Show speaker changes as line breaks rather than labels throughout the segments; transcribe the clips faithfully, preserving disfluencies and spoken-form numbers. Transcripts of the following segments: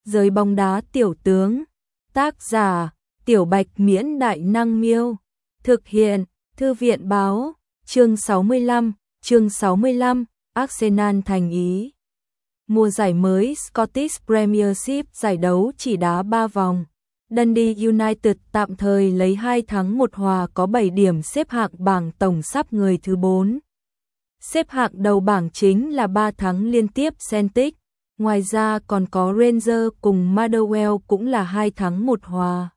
Giới bóng đá tiểu tướng. Tác giả: Tiểu Bạch Miễn Đại Năng Miêu. Thực hiện: Thư viện Báo. Chương sáu mươi lăm, chương sáu mươi lăm, Arsenal thành ý. Mùa giải mới Scottish Premiership giải đấu chỉ đá ba vòng. Dundee United tạm thời lấy hai thắng một hòa có bảy điểm xếp hạng bảng tổng sắp người thứ bốn. Xếp hạng đầu bảng chính là ba thắng liên tiếp Celtic. Ngoài ra còn có Rangers cùng Motherwell cũng là hai thắng một hòa.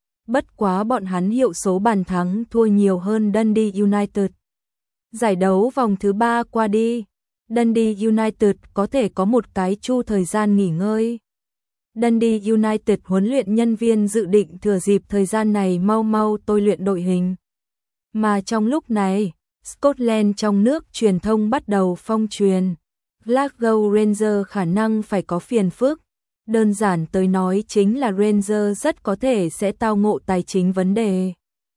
Bất quá bọn hắn hiệu số bàn thắng thua nhiều hơn Dundee United. Giải đấu vòng thứ ba qua đi, Dundee United có thể có một cái chu thời gian nghỉ ngơi. Dundee United huấn luyện nhân viên dự định thừa dịp thời gian này mau mau tôi luyện đội hình. Mà trong lúc này, Scotland trong nước truyền thông bắt đầu phong truyền. Glasgow Rangers khả năng phải có phiền phức. Đơn giản tới nói chính là Rangers rất có thể sẽ tao ngộ tài chính vấn đề.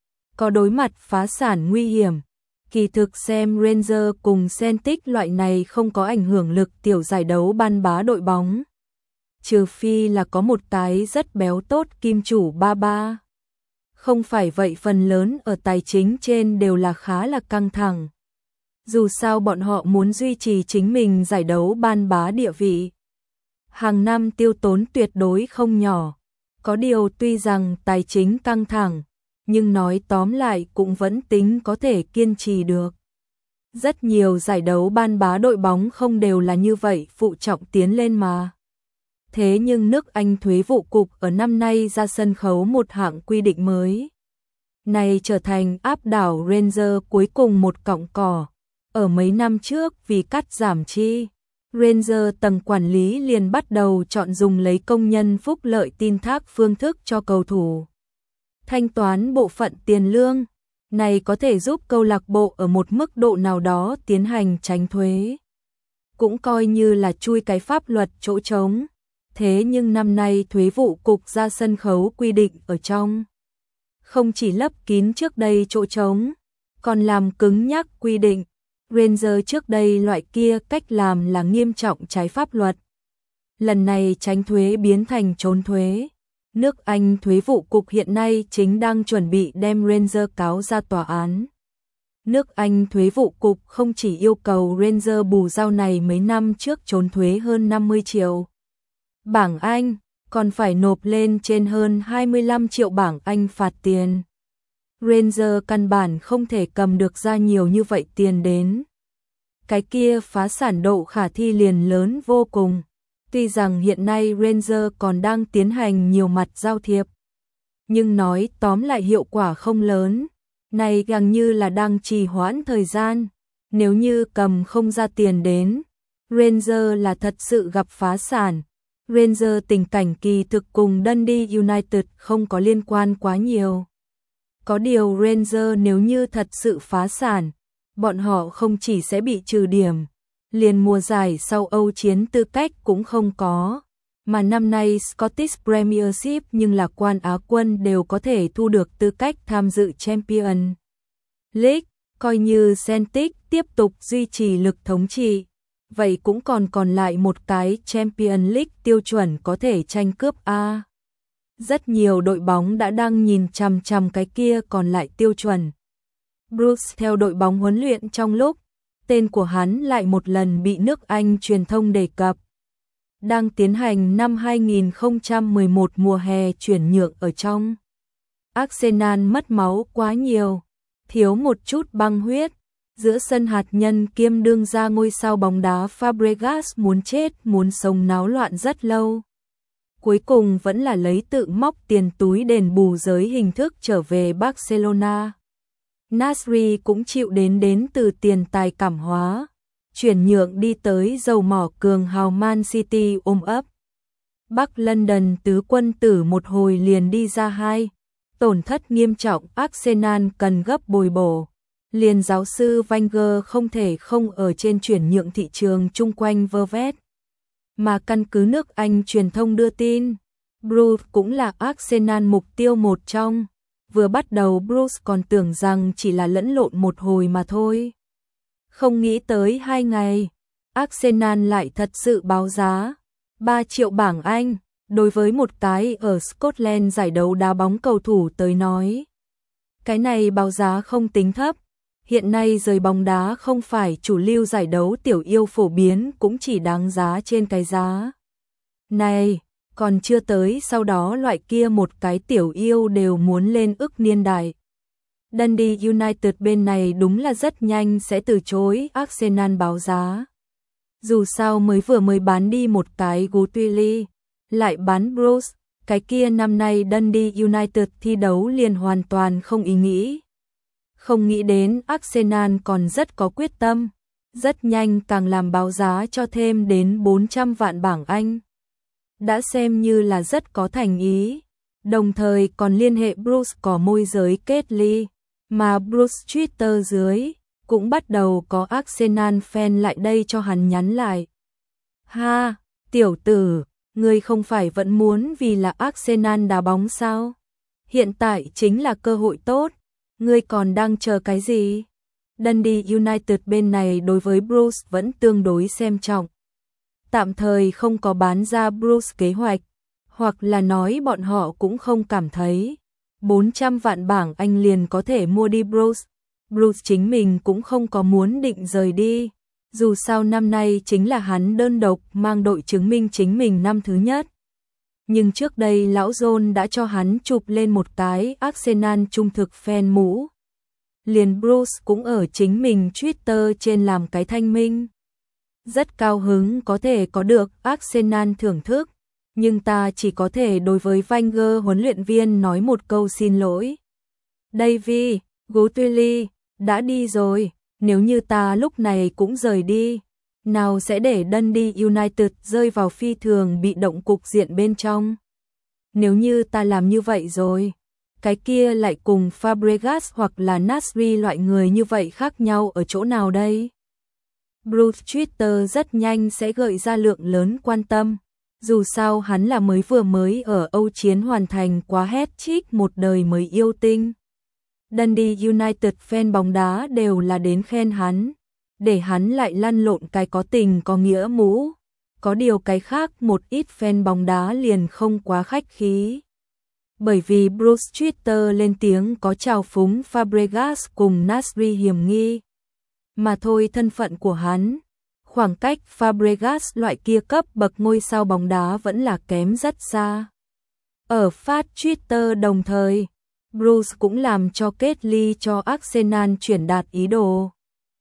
Có đối mặt phá sản nguy hiểm. Kỳ thực xem Rangers cùng Celtic loại này không có ảnh hưởng lực tiểu giải đấu ban bá đội bóng. Trừ phi là có một cái rất béo tốt kim chủ ba ba. Không phải vậy phần lớn ở tài chính trên đều là khá là căng thẳng. Dù sao bọn họ muốn duy trì chính mình giải đấu ban bá địa vị. Hàng năm tiêu tốn tuyệt đối không nhỏ. Có điều tuy rằng tài chính căng thẳng, nhưng nói tóm lại cũng vẫn tính có thể kiên trì được. Rất nhiều giải đấu ban bá đội bóng không đều là như vậy phụ trọng tiến lên mà. Thế nhưng nước Anh thuế vụ cục ở năm nay ra sân khấu một hạng quy định mới. Này trở thành áp đảo Rangers cuối cùng một cọng cỏ. Ở mấy năm trước vì cắt giảm chi, Rangers tầng quản lý liền bắt đầu chọn dùng lấy công nhân phúc lợi tin thác phương thức cho cầu thủ. Thanh toán bộ phận tiền lương, này có thể giúp câu lạc bộ ở một mức độ nào đó tiến hành tránh thuế. Cũng coi như là chui cái pháp luật chỗ trống. Thế nhưng năm nay thuế vụ cục ra sân khấu quy định ở trong. Không chỉ lấp kín trước đây chỗ trống, còn làm cứng nhắc quy định. Rangers trước đây loại kia cách làm là nghiêm trọng trái pháp luật. Lần này tránh thuế biến thành trốn thuế. Nước Anh thuế vụ cục hiện nay chính đang chuẩn bị đem Rangers cáo ra tòa án. Nước Anh thuế vụ cục không chỉ yêu cầu Rangers bù giao này mấy năm trước trốn thuế hơn năm mươi triệu bảng Anh, còn phải nộp lên trên hơn hai mươi lăm triệu bảng Anh phạt tiền. Rangers căn bản không thể cầm được ra nhiều như vậy tiền đến. Cái kia phá sản độ khả thi liền lớn vô cùng. Tuy rằng hiện nay Rangers còn đang tiến hành nhiều mặt giao thiệp, nhưng nói tóm lại hiệu quả không lớn. Này gần như là đang trì hoãn thời gian. Nếu như cầm không ra tiền đến, Rangers là thật sự gặp phá sản. Rangers tình cảnh kỳ thực cùng Dundee United không có liên quan quá nhiều. Có điều Rangers nếu như thật sự phá sản, bọn họ không chỉ sẽ bị trừ điểm, liền mùa giải sau Âu chiến tư cách cũng không có, mà năm nay Scottish Premiership nhưng là quan Á quân đều có thể thu được tư cách tham dự Champions League, coi như Celtic tiếp tục duy trì lực thống trị, vậy cũng còn còn lại một cái Champions League tiêu chuẩn có thể tranh cướp A. Rất nhiều đội bóng đã đang nhìn chằm chằm cái kia còn lại tiêu chuẩn. Bruce theo đội bóng huấn luyện trong lúc, tên của hắn lại một lần bị nước Anh truyền thông đề cập. Đang tiến hành năm hai nghìn không trăm mười một mùa hè chuyển nhượng ở trong. Arsenal mất máu quá nhiều, thiếu một chút băng huyết. Giữa sân hạt nhân kiêm đương ra ngôi sao bóng đá Fabregas muốn chết muốn sống náo loạn rất lâu. Cuối cùng vẫn là lấy tự móc tiền túi đền bù giới hình thức trở về Barcelona. Nasri cũng chịu đến đến từ tiền tài cảm hóa. Chuyển nhượng đi tới dầu mỏ cường hào Man City ôm ấp. Bắc London tứ quân tử một hồi liền đi ra hai. Tổn thất nghiêm trọng Arsenal cần gấp bồi bổ. Liền giáo sư Wenger không thể không ở trên chuyển nhượng thị trường chung quanh vơ vét. Mà căn cứ nước Anh truyền thông đưa tin, Bruce cũng là Arsenal mục tiêu một trong. Vừa bắt đầu Bruce còn tưởng rằng chỉ là lẫn lộn một hồi mà thôi. Không nghĩ tới hai ngày, Arsenal lại thật sự báo giá ba triệu bảng Anh, Đối với một cái ở Scotland giải đấu đá bóng cầu thủ tới nói, cái này báo giá không tính thấp. Hiện nay giới bóng đá không phải chủ lưu giải đấu tiểu yêu phổ biến cũng chỉ đáng giá trên cái giá này, còn chưa tới sau đó loại kia một cái tiểu yêu đều muốn lên ức niên đại. Dundee United bên này đúng là rất nhanh sẽ từ chối Arsenal báo giá. Dù sao mới vừa mới bán đi một cái Guthrie, lại bán Bruce, cái kia năm nay Dundee United thi đấu liền hoàn toàn không ý nghĩ. Không nghĩ đến Arsenal còn rất có quyết tâm, rất nhanh càng làm báo giá cho thêm đến bốn trăm vạn bảng Anh. Đã xem như là rất có thành ý, đồng thời còn liên hệ Bruce có môi giới kết ly, mà Bruce Twitter dưới cũng bắt đầu có Arsenal fan lại đây cho hắn nhắn lại. Ha, tiểu tử, ngươi không phải vẫn muốn vì là Arsenal đá bóng sao? Hiện tại chính là cơ hội tốt, ngươi còn đang chờ cái gì? Dundee United bên này đối với Bruce vẫn tương đối xem trọng. Tạm thời không có bán ra Bruce kế hoạch, hoặc là nói bọn họ cũng không cảm thấy bốn trăm vạn bảng Anh liền có thể mua đi Bruce. Bruce chính mình cũng không có muốn định rời đi, dù sao năm nay chính là hắn đơn độc mang đội chứng minh chính mình năm thứ nhất. Nhưng trước đây lão John đã cho hắn chụp lên một cái Arsenal trung thực fan mũ. Liền Bruce cũng ở chính mình Twitter trên làm cái thanh minh. Rất cao hứng có thể có được Arsenal thưởng thức, nhưng ta chỉ có thể đối với Wenger huấn luyện viên nói một câu xin lỗi. David, Guthrie, đã đi rồi, nếu như ta lúc này cũng rời đi, nào sẽ để Dundee United rơi vào phi thường bị động cục diện bên trong. Nếu như ta làm như vậy rồi, cái kia lại cùng Fabregas hoặc là Nasri loại người như vậy khác nhau ở chỗ nào đây? Bruce Twitter rất nhanh sẽ gợi ra lượng lớn quan tâm, dù sao hắn là mới vừa mới ở Âu chiến hoàn thành quá hat-trick một đời mới yêu tinh. Dundee United fan bóng đá đều là đến khen hắn, để hắn lại lăn lộn cái có tình có nghĩa mũ. Có điều cái khác một ít fan bóng đá liền không quá khách khí. Bởi vì Bruce Twitter lên tiếng có trào phúng Fabregas cùng Nasri hiểm nghi. Mà thôi thân phận của hắn, khoảng cách Fabregas loại kia cấp bậc ngôi sao bóng đá vẫn là kém rất xa. Ở phát Twitter đồng thời, Bruce cũng làm cho kết ly cho Arsenal truyền đạt ý đồ.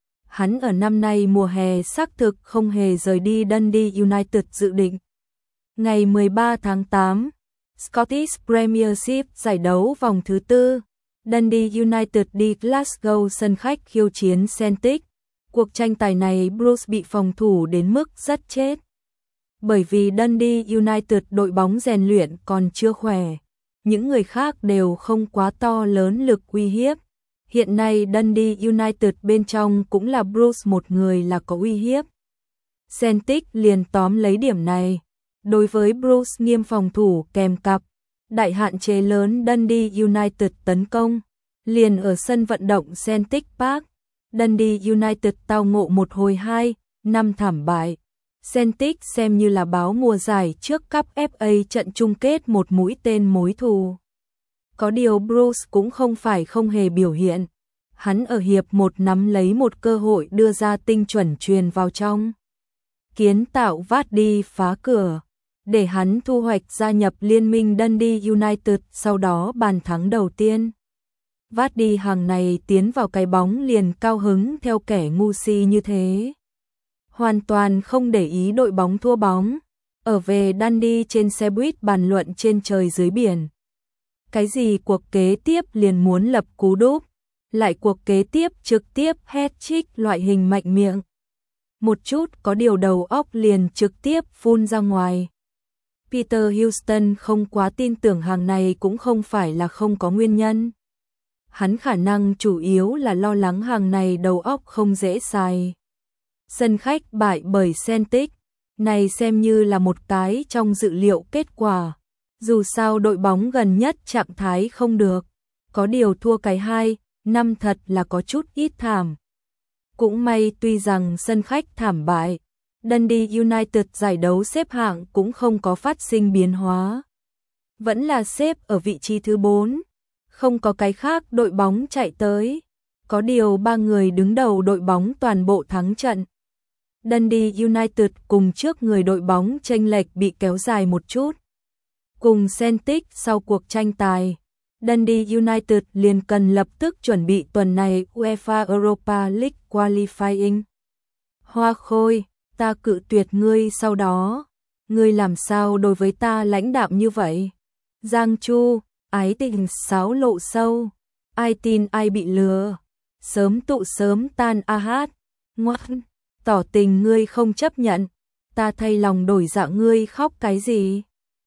Hắn ở năm nay mùa hè xác thực không hề rời đi Dundee United dự định. Ngày mười ba tháng tám, Scottish Premiership giải đấu vòng thứ tư, Dundee United đi Glasgow sân khách khiêu chiến Celtic. Cuộc tranh tài này Bruce bị phòng thủ đến mức rất chết. Bởi vì Dundee United đội bóng rèn luyện còn chưa khỏe, những người khác đều không quá to lớn lực uy hiếp. Hiện nay Dundee United bên trong cũng là Bruce một người là có uy hiếp. Celtic liền tóm lấy điểm này. Đối với Bruce nghiêm phòng thủ kèm cặp, đại hạn chế lớn Dundee United tấn công. Liền ở sân vận động Celtic Park, Dundee United tao ngộ một hồi hai, năm thảm bại. Celtic xem như là báo mùa giải trước cúp ép a trận chung kết một mũi tên mối thù. Có điều Bruce cũng không phải không hề biểu hiện. Hắn ở hiệp một nắm lấy một cơ hội đưa ra tinh chuẩn truyền vào trong. Kiến tạo Vardy phá cửa, để hắn thu hoạch gia nhập liên minh Dundee United sau đó bàn thắng đầu tiên. Vardy hàng này tiến vào cái bóng liền cao hứng theo kẻ ngu si như thế. Hoàn toàn không để ý đội bóng thua bóng. Ở về Dundee trên xe buýt bàn luận trên trời dưới biển. Cái gì cuộc kế tiếp liền muốn lập cú đúp, lại cuộc kế tiếp trực tiếp hat-trick loại hình mạnh miệng. Một chút có điều đầu óc liền trực tiếp phun ra ngoài. Peter Houston không quá tin tưởng hàng này cũng không phải là không có nguyên nhân. Hắn khả năng chủ yếu là lo lắng hàng này đầu óc không dễ xài. Sân khách bại bởi Celtic, này xem như là một cái trong dự liệu kết quả. Dù sao đội bóng gần nhất trạng thái không được, có điều thua cái hai, năm thật là có chút ít thảm. Cũng may tuy rằng sân khách thảm bại, Dundee United giải đấu xếp hạng cũng không có phát sinh biến hóa. Vẫn là xếp ở vị trí thứ bốn, không có cái khác đội bóng chạy tới. Có điều ba người đứng đầu đội bóng toàn bộ thắng trận. Dundee United cùng trước người đội bóng chênh lệch bị kéo dài một chút. Cùng Celtic sau cuộc tranh tài, Dundee United liền cần lập tức chuẩn bị tuần này UEFA Europa League Qualifying. Hoa Khôi, ta cự tuyệt ngươi sau đó. Ngươi làm sao đối với ta lãnh đạm như vậy? Giang Chu, ái tình sáo lộ sâu. Ai tin ai bị lừa. Sớm tụ sớm tan a hát. Ngoan, tỏ tình ngươi không chấp nhận. Ta thay lòng đổi dạ ngươi khóc cái gì?